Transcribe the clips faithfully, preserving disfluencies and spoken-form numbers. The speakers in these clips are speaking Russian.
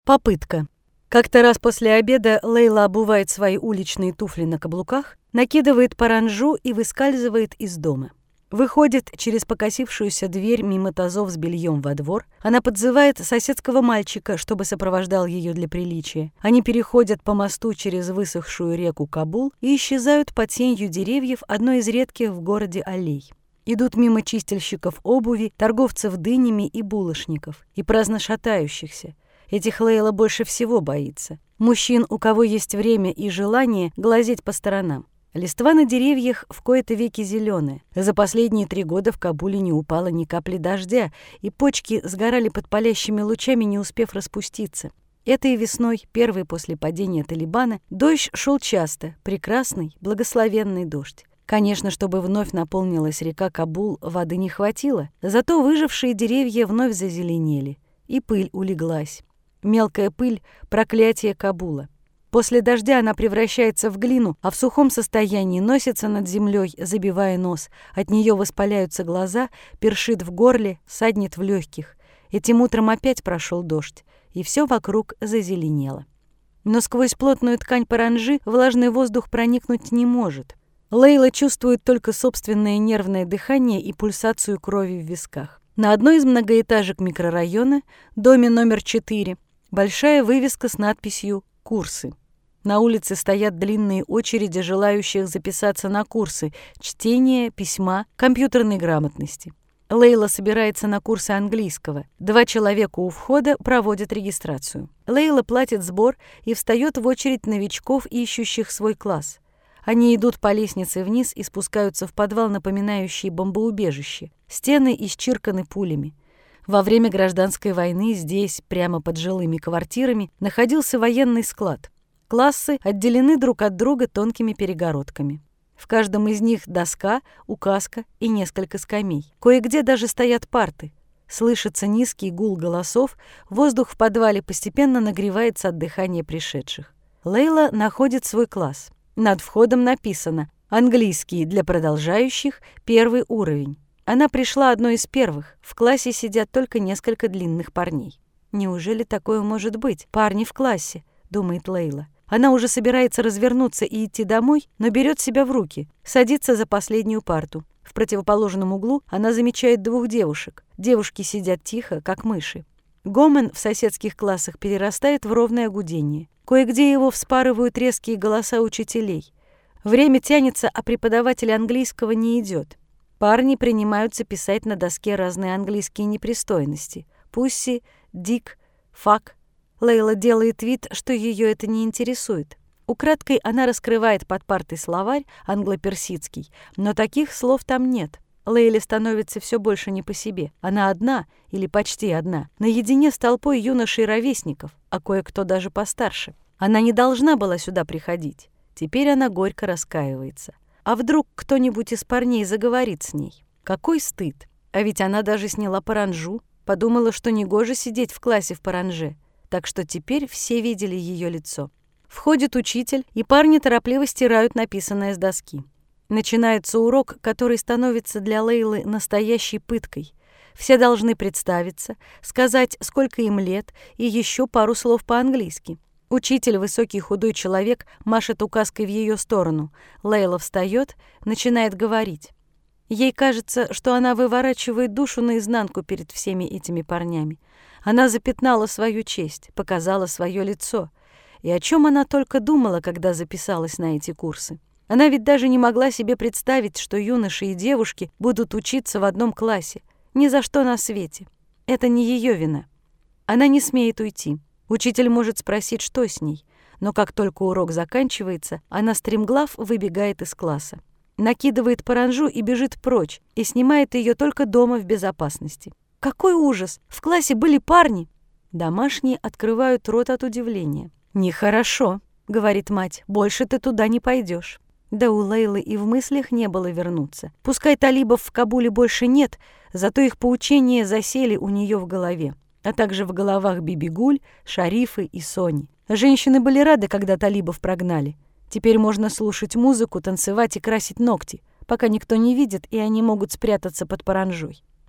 Попытка. Как-то раз после обеда Лейла обувает свои уличные туфли на каблуках, накидывает паранджу и выскальзывает из дома. Выходит через покосившуюся дверь мимо тазов с бельем во двор. Она подзывает соседского мальчика, чтобы сопровождал ее для приличия. Они переходят по мосту через высохшую реку Кабул и исчезают под сенью деревьев одной из редких в городе аллей. Идут мимо чистильщиков обуви, торговцев дынями и булочников, и праздно шатающихся. Этих Лейла больше всего боится. Мужчин, у кого есть время и желание глазеть по сторонам. Листва на деревьях в кои-то веки зеленая. За последние три года в Кабуле не упало ни капли дождя, и почки сгорали под палящими лучами, не успев распуститься. Этой весной, первой после падения Талибана, дождь шел часто, прекрасный, благословенный дождь. Конечно, чтобы вновь наполнилась река Кабул, воды не хватило, зато выжившие деревья вновь зазеленели, и пыль улеглась. Мелкая пыль — проклятие Кабула. После дождя она превращается в глину, а в сухом состоянии носится над землей, забивая нос. От нее воспаляются глаза, першит в горле, саднет в легких. Этим утром опять прошел дождь, и все вокруг зазеленело. Но сквозь плотную ткань паранджи влажный воздух проникнуть не может. Лейла чувствует только собственное нервное дыхание и пульсацию крови в висках. На одной из многоэтажек микрорайона, доме номер четыре, большая вывеска с надписью «Курсы». На улице стоят длинные очереди желающих записаться на курсы чтения, письма, компьютерной грамотности. Лейла собирается на курсы английского. Два человека у входа проводят регистрацию. Лейла платит сбор и встает в очередь новичков, ищущих свой класс. Они идут по лестнице вниз и спускаются в подвал, напоминающий бомбоубежище. Стены исчерканы пулями. Во время гражданской войны здесь, прямо под жилыми квартирами, находился военный склад. Классы отделены друг от друга тонкими перегородками. В каждом из них доска, указка и несколько скамей. Кое-где даже стоят парты. Слышится низкий гул голосов, воздух в подвале постепенно нагревается от дыхания пришедших. Лейла находит свой класс. Над входом написано «Английский для продолжающих, первый уровень». Она пришла одной из первых. В классе сидят только несколько длинных парней. «Неужели такое может быть? Парни в классе», — думает Лейла. Она уже собирается развернуться и идти домой, но берет себя в руки, садится за последнюю парту. В противоположном углу она замечает двух девушек. Девушки сидят тихо, как мыши. Гомон в соседских классах перерастает в ровное гудение. Кое-где его вспарывают резкие голоса учителей. Время тянется, а преподаватель английского не идет. Парни принимаются писать на доске разные английские непристойности. Пусси, дик, фак. Лейла делает вид, что ее это не интересует. Украдкой она раскрывает под партой словарь англо-персидский, но таких слов там нет. Лейле становится все больше не по себе. Она одна, или почти одна, наедине с толпой юношей-ровесников, а кое-кто даже постарше. Она не должна была сюда приходить. Теперь она горько раскаивается. А вдруг кто-нибудь из парней заговорит с ней? Какой стыд! А ведь она даже сняла паранджу, подумала, что негоже сидеть в классе в парандже. Так что теперь все видели ее лицо. Входит учитель, и парни торопливо стирают написанное с доски. Начинается урок, который становится для Лейлы настоящей пыткой. Все должны представиться, сказать, сколько им лет, и еще пару слов по-английски. Учитель, высокий худой человек, машет указкой в ее сторону. Лейла встает, начинает говорить. Ей кажется, что она выворачивает душу наизнанку перед всеми этими парнями. Она запятнала свою честь, показала свое лицо. И о чем она только думала, когда записалась на эти курсы? Она ведь даже не могла себе представить, что юноши и девушки будут учиться в одном классе. Ни за что на свете. Это не ее вина. Она не смеет уйти. Учитель может спросить, что с ней. Но как только урок заканчивается, она стремглав выбегает из класса. Накидывает паранджу и бежит прочь, и снимает ее только дома в безопасности. Какой ужас! В классе были парни! Домашние открывают рот от удивления. «Нехорошо», — говорит мать, — «больше ты туда не пойдешь». Да у Лейлы и в мыслях не было вернуться. Пускай талибов в Кабуле больше нет, зато их поучения засели у нее в голове, а также в головах Бибигуль, Шарифы и Сони. Женщины были рады, когда талибов прогнали. Теперь можно слушать музыку, танцевать и красить ногти, пока никто не видит, и они могут спрятаться под паранджой.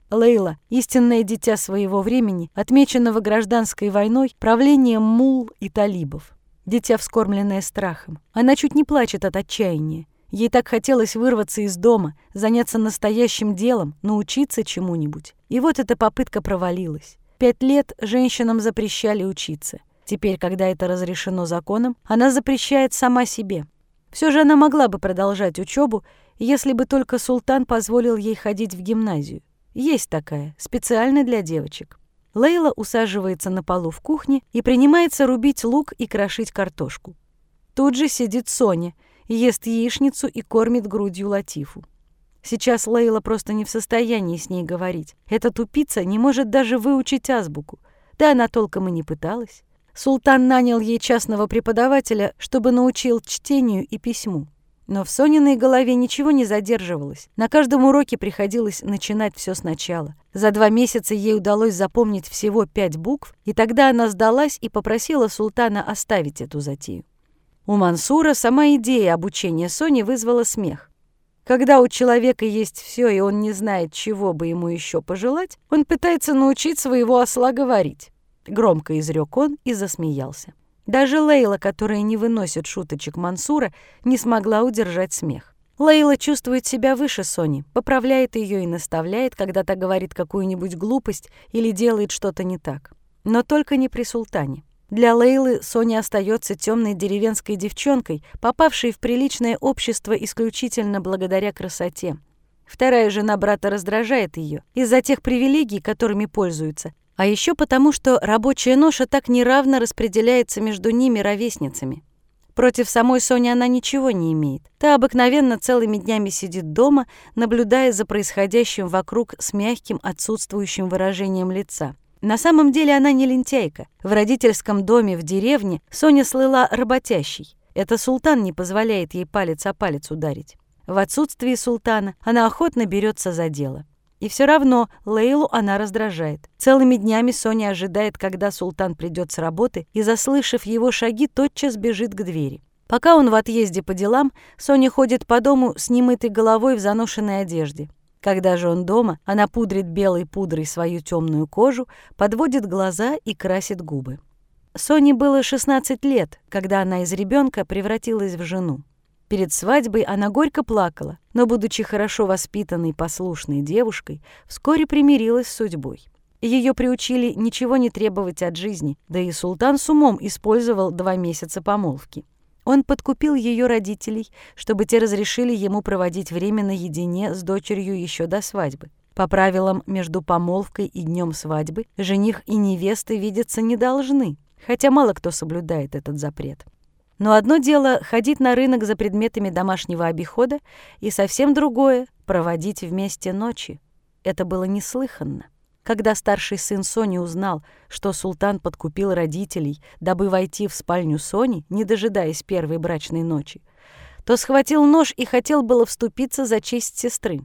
Лейла, истинное дитя своего времени, отмеченного гражданской войной, правлением мулл и талибов. Дитя, вскормленное страхом. Она чуть не плачет от отчаяния. Ей так хотелось вырваться из дома, заняться настоящим делом, научиться чему-нибудь. И вот эта попытка провалилась. Пять лет женщинам запрещали учиться. Теперь, когда это разрешено законом, она запрещает сама себе. Все же она могла бы продолжать учебу, если бы только султан позволил ей ходить в гимназию. Есть такая, специально для девочек. Лейла усаживается на полу в кухне и принимается рубить лук и крошить картошку. Тут же сидит Соня, ест яичницу и кормит грудью Латифу. Сейчас Лейла просто не в состоянии с ней говорить. Эта тупица не может даже выучить азбуку. Да она толком и не пыталась. Султан нанял ей частного преподавателя, чтобы научил чтению и письму. Но в Сониной голове ничего не задерживалось. На каждом уроке приходилось начинать все сначала. За два месяца ей удалось запомнить всего пять букв, и тогда она сдалась и попросила султана оставить эту затею. У Мансура сама идея обучения Сони вызвала смех. Когда у человека есть все, и он не знает, чего бы ему еще пожелать, он пытается научить своего осла говорить. Громко изрек он и засмеялся. Даже Лейла, которая не выносит шуточек Мансура, не смогла удержать смех. Лейла чувствует себя выше Сони, поправляет ее и наставляет, когда та говорит какую-нибудь глупость или делает что-то не так. Но только не при султане. Для Лейлы Соня остается темной деревенской девчонкой, попавшей в приличное общество исключительно благодаря красоте. Вторая жена брата раздражает ее из-за тех привилегий, которыми пользуется, а еще потому, что рабочая ноша так неравно распределяется между ними ровесницами. Против самой Сони она ничего не имеет. Та обыкновенно целыми днями сидит дома, наблюдая за происходящим вокруг с мягким отсутствующим выражением лица. На самом деле она не лентяйка. В родительском доме в деревне Соня слыла работящей. Это султан не позволяет ей палец о палец ударить. В отсутствии султана она охотно берется за дело. И все равно Лейлу она раздражает. Целыми днями Соня ожидает, когда султан придет с работы, и, заслышав его шаги, тотчас бежит к двери. Пока он в отъезде по делам, Соня ходит по дому с немытой головой в заношенной одежде. Когда же он дома, она пудрит белой пудрой свою темную кожу, подводит глаза и красит губы. Соне было шестнадцать лет, когда она из ребенка превратилась в жену. Перед свадьбой она горько плакала, но, будучи хорошо воспитанной, послушной девушкой, вскоре примирилась с судьбой. Ее приучили ничего не требовать от жизни, да и султан с умом использовал два месяца помолвки. Он подкупил ее родителей, чтобы те разрешили ему проводить время наедине с дочерью еще до свадьбы. По правилам, между помолвкой и днем свадьбы жених и невеста видеться не должны, хотя мало кто соблюдает этот запрет. Но одно дело — ходить на рынок за предметами домашнего обихода, и совсем другое — проводить вместе ночи. Это было неслыханно. Когда старший сын Сони узнал, что султан подкупил родителей, дабы войти в спальню Сони, не дожидаясь первой брачной ночи, то схватил нож и хотел было вступиться за честь сестры.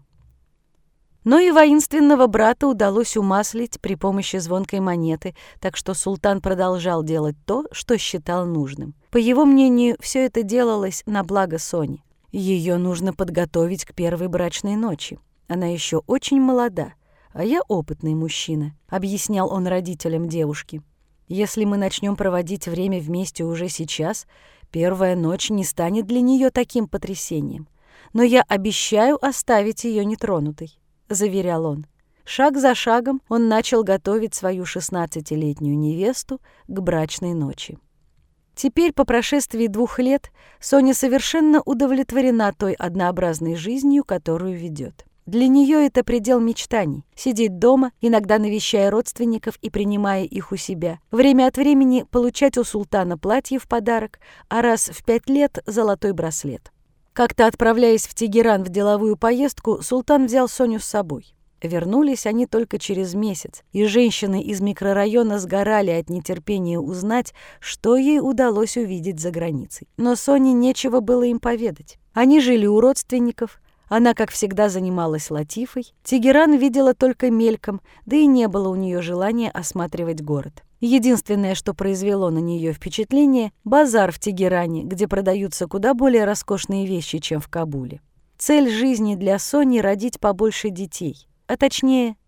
Но и воинственного брата удалось умаслить при помощи звонкой монеты, так что султан продолжал делать то, что считал нужным. По его мнению, все это делалось на благо Сони. Ее нужно подготовить к первой брачной ночи. Она еще очень молода, а я опытный мужчина, объяснял он родителям девушки. Если мы начнем проводить время вместе уже сейчас, первая ночь не станет для нее таким потрясением. Но я обещаю оставить ее нетронутой, заверял он. Шаг за шагом он начал готовить свою шестнадцатилетнюю невесту к брачной ночи. Теперь, по прошествии двух лет, Соня совершенно удовлетворена той однообразной жизнью, которую ведет. Для нее это предел мечтаний — сидеть дома, иногда навещая родственников и принимая их у себя, время от времени получать у султана платье в подарок, а раз в пять лет — золотой браслет. Как-то, отправляясь в Тегеран в деловую поездку, султан взял Соню с собой. Вернулись они только через месяц, и женщины из микрорайона сгорали от нетерпения узнать, что ей удалось увидеть за границей. Но Соне нечего было им поведать. Они жили у родственников, она, как всегда, занималась Латифой. Тегеран видела только мельком, да и не было у нее желания осматривать город. Единственное, что произвело на нее впечатление — базар в Тегеране, где продаются куда более роскошные вещи, чем в Кабуле. Цель жизни для Сони — родить побольше детей, а точнее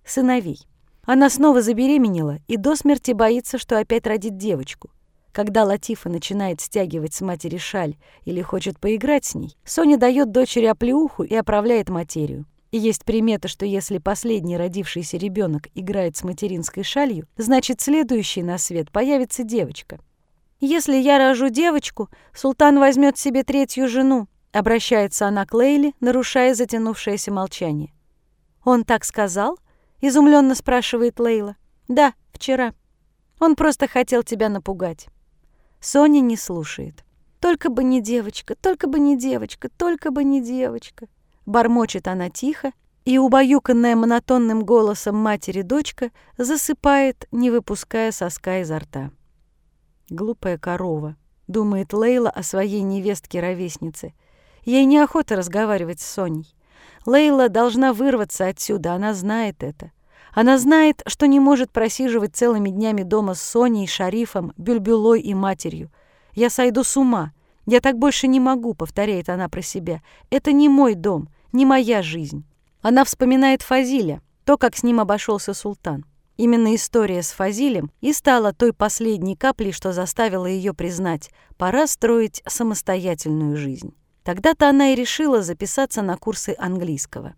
сыновей. Она снова забеременела и до смерти боится, что опять родит девочку. Когда Латифа начинает стягивать с матери шаль или хочет поиграть с ней, Соня дает дочери оплеуху и оправляет материю. И есть примета, что если последний родившийся ребенок играет с материнской шалью, значит, следующий на свет появится девочка. «Если я рожу девочку, султан возьмет себе третью жену», обращается она к Лейле, нарушая затянувшееся молчание. «Он так сказал?» — изумленно спрашивает Лейла. «Да, вчера. Он просто хотел тебя напугать». Соня не слушает. «Только бы не девочка, только бы не девочка, только бы не девочка». Бормочет она тихо, и, убаюканная монотонным голосом матери дочка, засыпает, не выпуская соска изо рта. «Глупая корова», — думает Лейла о своей невестке-ровеснице. Ей неохота разговаривать с Соней. Лейла должна вырваться отсюда, она знает это. Она знает, что не может просиживать целыми днями дома с Соней, Шарифом, Бюльбюлой и матерью. «Я сойду с ума. Я так больше не могу», — повторяет она про себя. «Это не мой дом, не моя жизнь». Она вспоминает Фазиля, то, как с ним обошелся султан. Именно история с Фазилем и стала той последней каплей, что заставила ее признать: пора строить самостоятельную жизнь. Тогда-то она и решила записаться на курсы английского.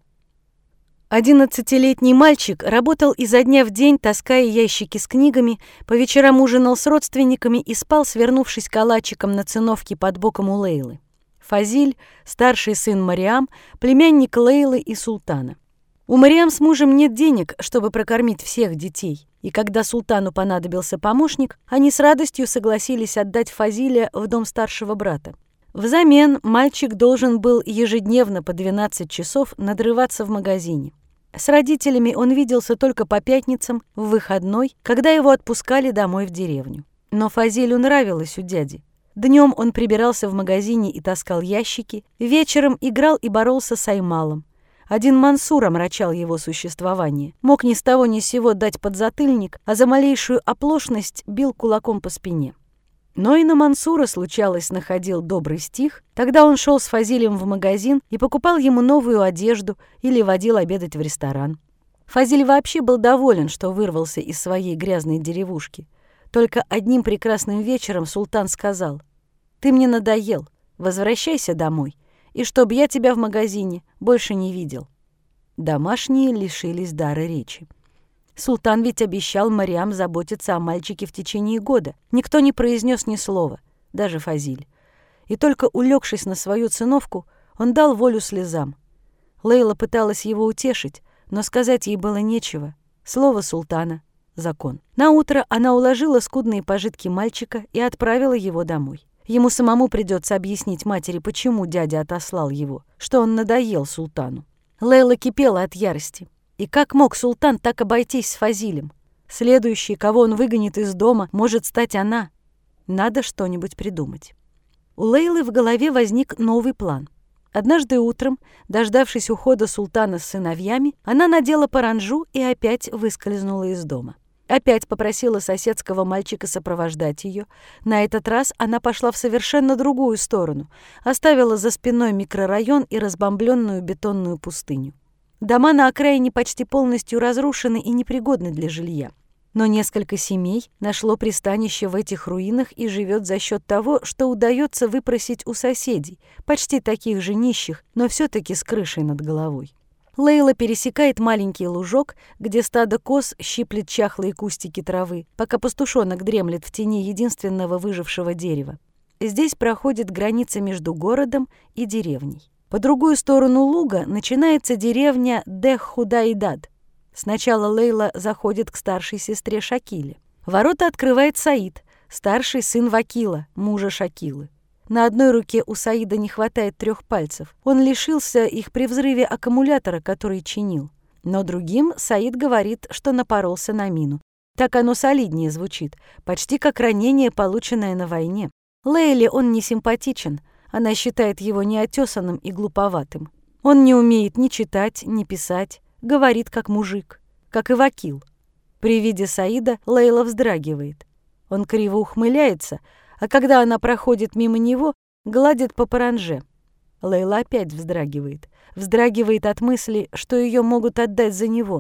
Одиннадцатилетний мальчик работал изо дня в день, таская ящики с книгами, по вечерам ужинал с родственниками и спал, свернувшись калачиком на циновке под боком у Лейлы. Фазиль — старший сын Мариам, племянник Лейлы и султана. У Мариам с мужем нет денег, чтобы прокормить всех детей, и когда султану понадобился помощник, они с радостью согласились отдать Фазиля в дом старшего брата. Взамен мальчик должен был ежедневно по двенадцать часов надрываться в магазине. С родителями он виделся только по пятницам, в выходной, когда его отпускали домой в деревню. Но Фазилю нравилось у дяди. Днем он прибирался в магазине и таскал ящики, вечером играл и боролся с Аймалом. Один Мансур омрачал его существование, мог ни с того ни с сего дать подзатыльник, а за малейшую оплошность бил кулаком по спине. Но и на Мансура, случалось, находил добрый стих. Тогда он шел с Фазилем в магазин и покупал ему новую одежду или водил обедать в ресторан. Фазиль вообще был доволен, что вырвался из своей грязной деревушки. Только одним прекрасным вечером султан сказал: «Ты мне надоел, возвращайся домой, и чтоб я тебя в магазине больше не видел». Домашние лишились дара речи. Султан ведь обещал Мариам заботиться о мальчике в течение года. Никто не произнес ни слова, даже Фазиль. И только улегшись на свою циновку, он дал волю слезам. Лейла пыталась его утешить, но сказать ей было нечего. Слово султана — закон. Наутро она уложила скудные пожитки мальчика и отправила его домой. Ему самому придется объяснить матери, почему дядя отослал его, что он надоел султану. Лейла кипела от ярости. И как мог султан так обойтись с Фазилем? Следующей, кого он выгонит из дома, может стать она. Надо что-нибудь придумать. У Лейлы в голове возник новый план. Однажды утром, дождавшись ухода султана с сыновьями, она надела паранджу и опять выскользнула из дома. Опять попросила соседского мальчика сопровождать ее. На этот раз она пошла в совершенно другую сторону, оставила за спиной микрорайон и разбомбленную бетонную пустыню. Дома на окраине почти полностью разрушены и непригодны для жилья. Но несколько семей нашло пристанище в этих руинах и живет за счет того, что удается выпросить у соседей, почти таких же нищих, но все-таки с крышей над головой. Лейла пересекает маленький лужок, где стадо коз щиплет чахлые кустики травы, пока пастушонок дремлет в тени единственного выжившего дерева. Здесь проходит граница между городом и деревней. По другую сторону луга начинается деревня Дех-Худайдад. Сначала Лейла заходит к старшей сестре Шакиле. Ворота открывает Саид, старший сын Вакила, мужа Шакилы. На одной руке у Саида не хватает трех пальцев. Он лишился их при взрыве аккумулятора, который чинил. Но другим Саид говорит, что напоролся на мину. Так оно солиднее звучит, почти как ранение, полученное на войне. Лейле он не симпатичен. Она считает его неотесанным и глуповатым. Он не умеет ни читать, ни писать, говорит как мужик, как и Вакил. При виде Саида Лейла вздрагивает. Он криво ухмыляется, а когда она проходит мимо него, гладит по паранже. Лейла опять вздрагивает. Вздрагивает от мысли, что ее могут отдать за него.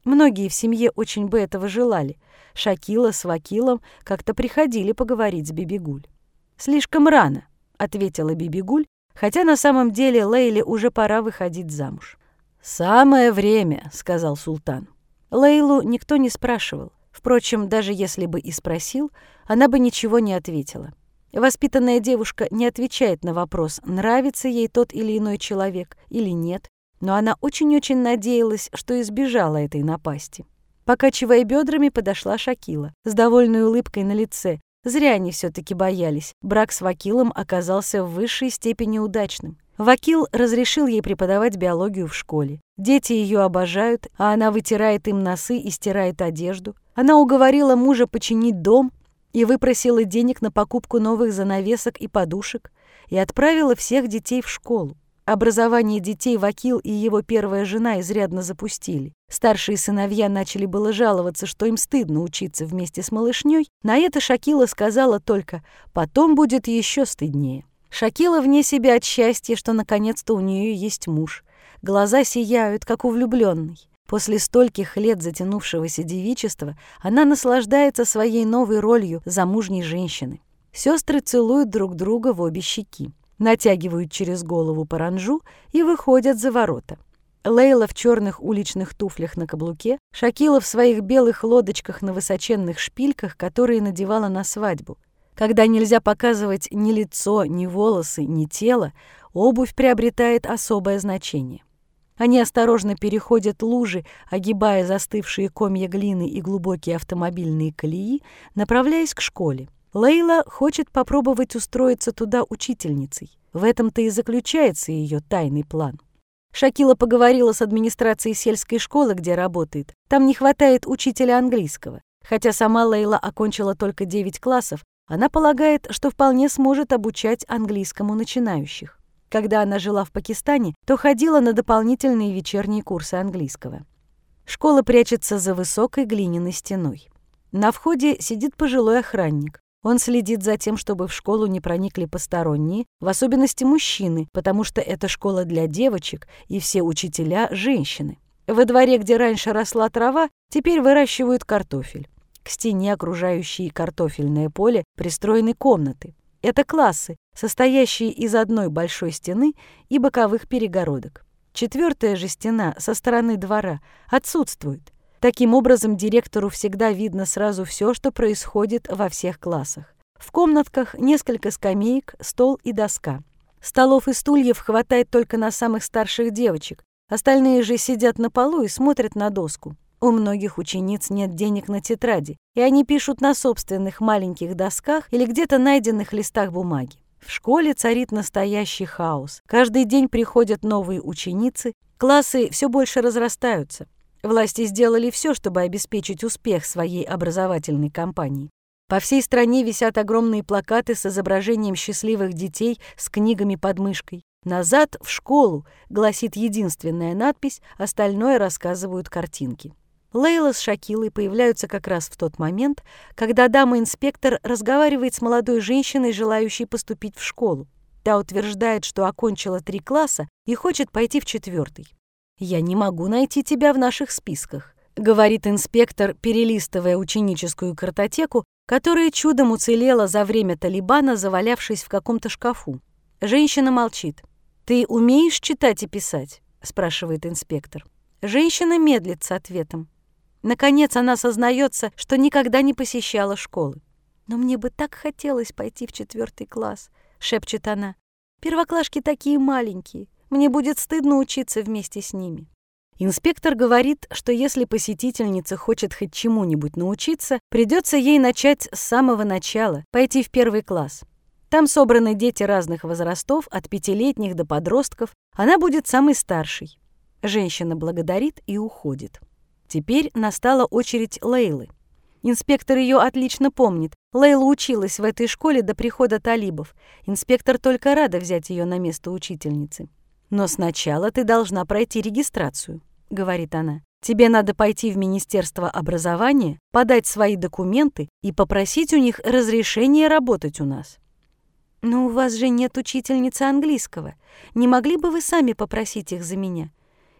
Многие в семье очень бы этого желали. Шакила с Вакилом как-то приходили поговорить с Бибигуль. «Слишком рано», — ответила Бибигуль, хотя на самом деле Лейле уже пора выходить замуж. «Самое время», — сказал султан. Лейлу никто не спрашивал. Впрочем, даже если бы и спросил, она бы ничего не ответила. Воспитанная девушка не отвечает на вопрос, нравится ей тот или иной человек или нет, но она очень-очень надеялась, что избежала этой напасти. Покачивая бедрами, подошла Шакила с довольной улыбкой на лице. Зря они все-таки боялись. Брак с Вакилом оказался в высшей степени удачным. Вакил разрешил ей преподавать биологию в школе. Дети ее обожают, а она вытирает им носы и стирает одежду. Она уговорила мужа починить дом и выпросила денег на покупку новых занавесок и подушек и отправила всех детей в школу. Образование детей Вакил и его первая жена изрядно запустили. Старшие сыновья начали было жаловаться, что им стыдно учиться вместе с малышней. На это Шакила сказала только «потом будет еще стыднее». Шакила вне себя от счастья, что наконец-то у нее есть муж. Глаза сияют, как у влюбленной. После стольких лет затянувшегося девичества она наслаждается своей новой ролью замужней женщины. Сестры целуют друг друга в обе щеки, натягивают через голову паранджу и выходят за ворота. Лейла в черных уличных туфлях на каблуке, Шакила в своих белых лодочках на высоченных шпильках, которые надевала на свадьбу. Когда нельзя показывать ни лицо, ни волосы, ни тело, обувь приобретает особое значение. Они осторожно переходят лужи, огибая застывшие комья глины и глубокие автомобильные колеи, направляясь к школе. Лейла хочет попробовать устроиться туда учительницей. В этом-то и заключается ее тайный план. Шакила поговорила с администрацией сельской школы, где работает. Там не хватает учителя английского. Хотя сама Лейла окончила только девять классов, она полагает, что вполне сможет обучать английскому начинающих. Когда она жила в Пакистане, то ходила на дополнительные вечерние курсы английского. Школа прячется за высокой глиняной стеной. На входе сидит пожилой охранник. Он следит за тем, чтобы в школу не проникли посторонние, в особенности мужчины, потому что это школа для девочек, и все учителя – женщины. Во дворе, где раньше росла трава, теперь выращивают картофель. К стене, окружающей картофельное поле, пристроены комнаты. Это классы, состоящие из одной большой стены и боковых перегородок. Четвертая же стена со стороны двора отсутствует. Таким образом, директору всегда видно сразу все, что происходит во всех классах. В комнатках несколько скамеек, стол и доска. Столов и стульев хватает только на самых старших девочек. Остальные же сидят на полу и смотрят на доску. У многих учениц нет денег на тетради, и они пишут на собственных маленьких досках или где-то найденных листах бумаги. В школе царит настоящий хаос. Каждый день приходят новые ученицы, классы все больше разрастаются. Власти сделали все, чтобы обеспечить успех своей образовательной кампании. По всей стране висят огромные плакаты с изображением счастливых детей с книгами под мышкой. «Назад в школу» гласит единственная надпись, остальное рассказывают картинки. Лейла с Шакилой появляются как раз в тот момент, когда дама-инспектор разговаривает с молодой женщиной, желающей поступить в школу. Та утверждает, что окончила три класса и хочет пойти в четвертый. «Я не могу найти тебя в наших списках», — говорит инспектор, перелистывая ученическую картотеку, которая чудом уцелела за время Талибана, завалявшись в каком-то шкафу. Женщина молчит. «Ты умеешь читать и писать?» — спрашивает инспектор. Женщина медлит с ответом. Наконец она сознается, что никогда не посещала школы. «Но мне бы так хотелось пойти в четвертый класс», — шепчет она. «Первоклашки такие маленькие. Мне будет стыдно учиться вместе с ними». Инспектор говорит, что если посетительница хочет хоть чему-нибудь научиться, придется ей начать с самого начала, пойти в первый класс. Там собраны дети разных возрастов, от пятилетних до подростков. Она будет самой старшей. Женщина благодарит и уходит. Теперь настала очередь Лейлы. Инспектор ее отлично помнит. Лейла училась в этой школе до прихода талибов. Инспектор только рада взять ее на место учительницы. «Но сначала ты должна пройти регистрацию», — говорит она. «Тебе надо пойти в Министерство образования, подать свои документы и попросить у них разрешения работать у нас». «Но у вас же нет учительницы английского. Не могли бы вы сами попросить их за меня?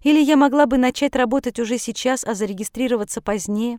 Или я могла бы начать работать уже сейчас, а зарегистрироваться позднее?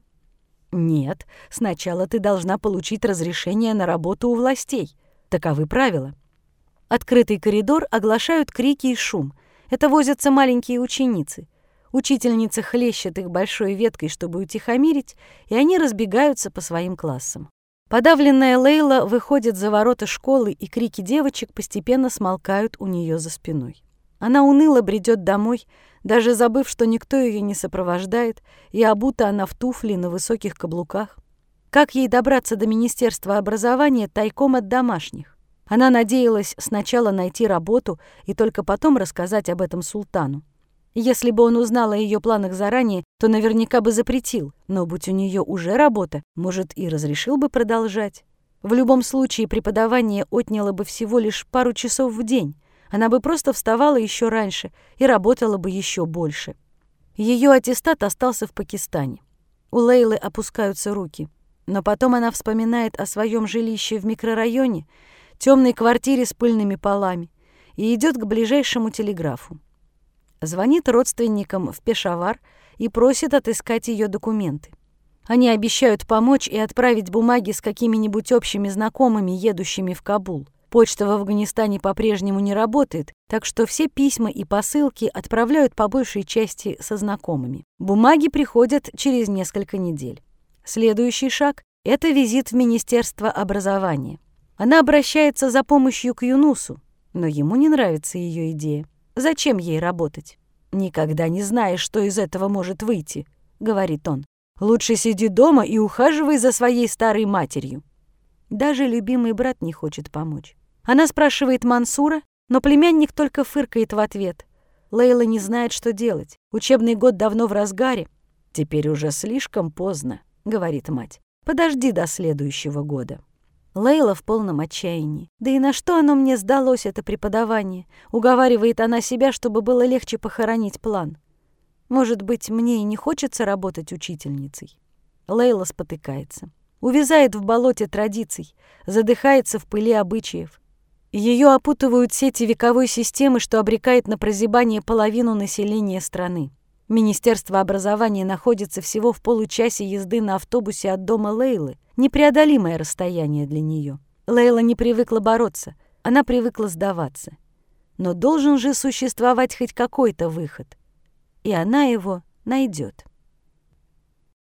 Нет, сначала ты должна получить разрешение на работу у властей. Таковы правила. Открытый коридор оглашают крики и шум. Это возятся маленькие ученицы. Учительница хлещет их большой веткой, чтобы утихомирить, и они разбегаются по своим классам. Подавленная Лейла выходит за ворота школы, и крики девочек постепенно смолкают у нее за спиной. Она уныло бредет домой, даже забыв, что никто ее не сопровождает, и обута она в туфли на высоких каблуках. Как ей добраться до Министерства образования тайком от домашних? Она надеялась сначала найти работу и только потом рассказать об этом султану. Если бы он узнал о ее планах заранее, то наверняка бы запретил, но будь у нее уже работа, может, и разрешил бы продолжать. В любом случае преподавание отняло бы всего лишь пару часов в день. Она бы просто вставала еще раньше и работала бы еще больше. Ее аттестат остался в Пакистане. У Лейлы опускаются руки. Но потом она вспоминает о своем жилище в микрорайоне, темной квартире с пыльными полами, и идет к ближайшему телеграфу. Звонит родственникам в Пешавар и просит отыскать ее документы. Они обещают помочь и отправить бумаги с какими-нибудь общими знакомыми, едущими в Кабул. Почта в Афганистане по-прежнему не работает, так что все письма и посылки отправляют по большей части со знакомыми. Бумаги приходят через несколько недель. Следующий шаг — это визит в Министерство образования. Она обращается за помощью к Юнусу, но ему не нравится ее идея. Зачем ей работать? «Никогда не знаешь, что из этого может выйти», — говорит он. «Лучше сиди дома и ухаживай за своей старой матерью». Даже любимый брат не хочет помочь. Она спрашивает Мансура, но племянник только фыркает в ответ. Лейла не знает, что делать. Учебный год давно в разгаре. «Теперь уже слишком поздно», — говорит мать. «Подожди до следующего года». Лейла в полном отчаянии. Да и на что оно мне сдалось, это преподавание? Уговаривает она себя, чтобы было легче похоронить план. Может быть, мне и не хочется работать учительницей? Лейла спотыкается. Увязает в болоте традиций, задыхается в пыли обычаев. Ее опутывают сети вековой системы, что обрекает на прозябание половину населения страны. Министерство образования находится всего в получасе езды на автобусе от дома Лейлы. Непреодолимое расстояние для нее. Лейла не привыкла бороться, она привыкла сдаваться. Но должен же существовать хоть какой-то выход. И она его найдет.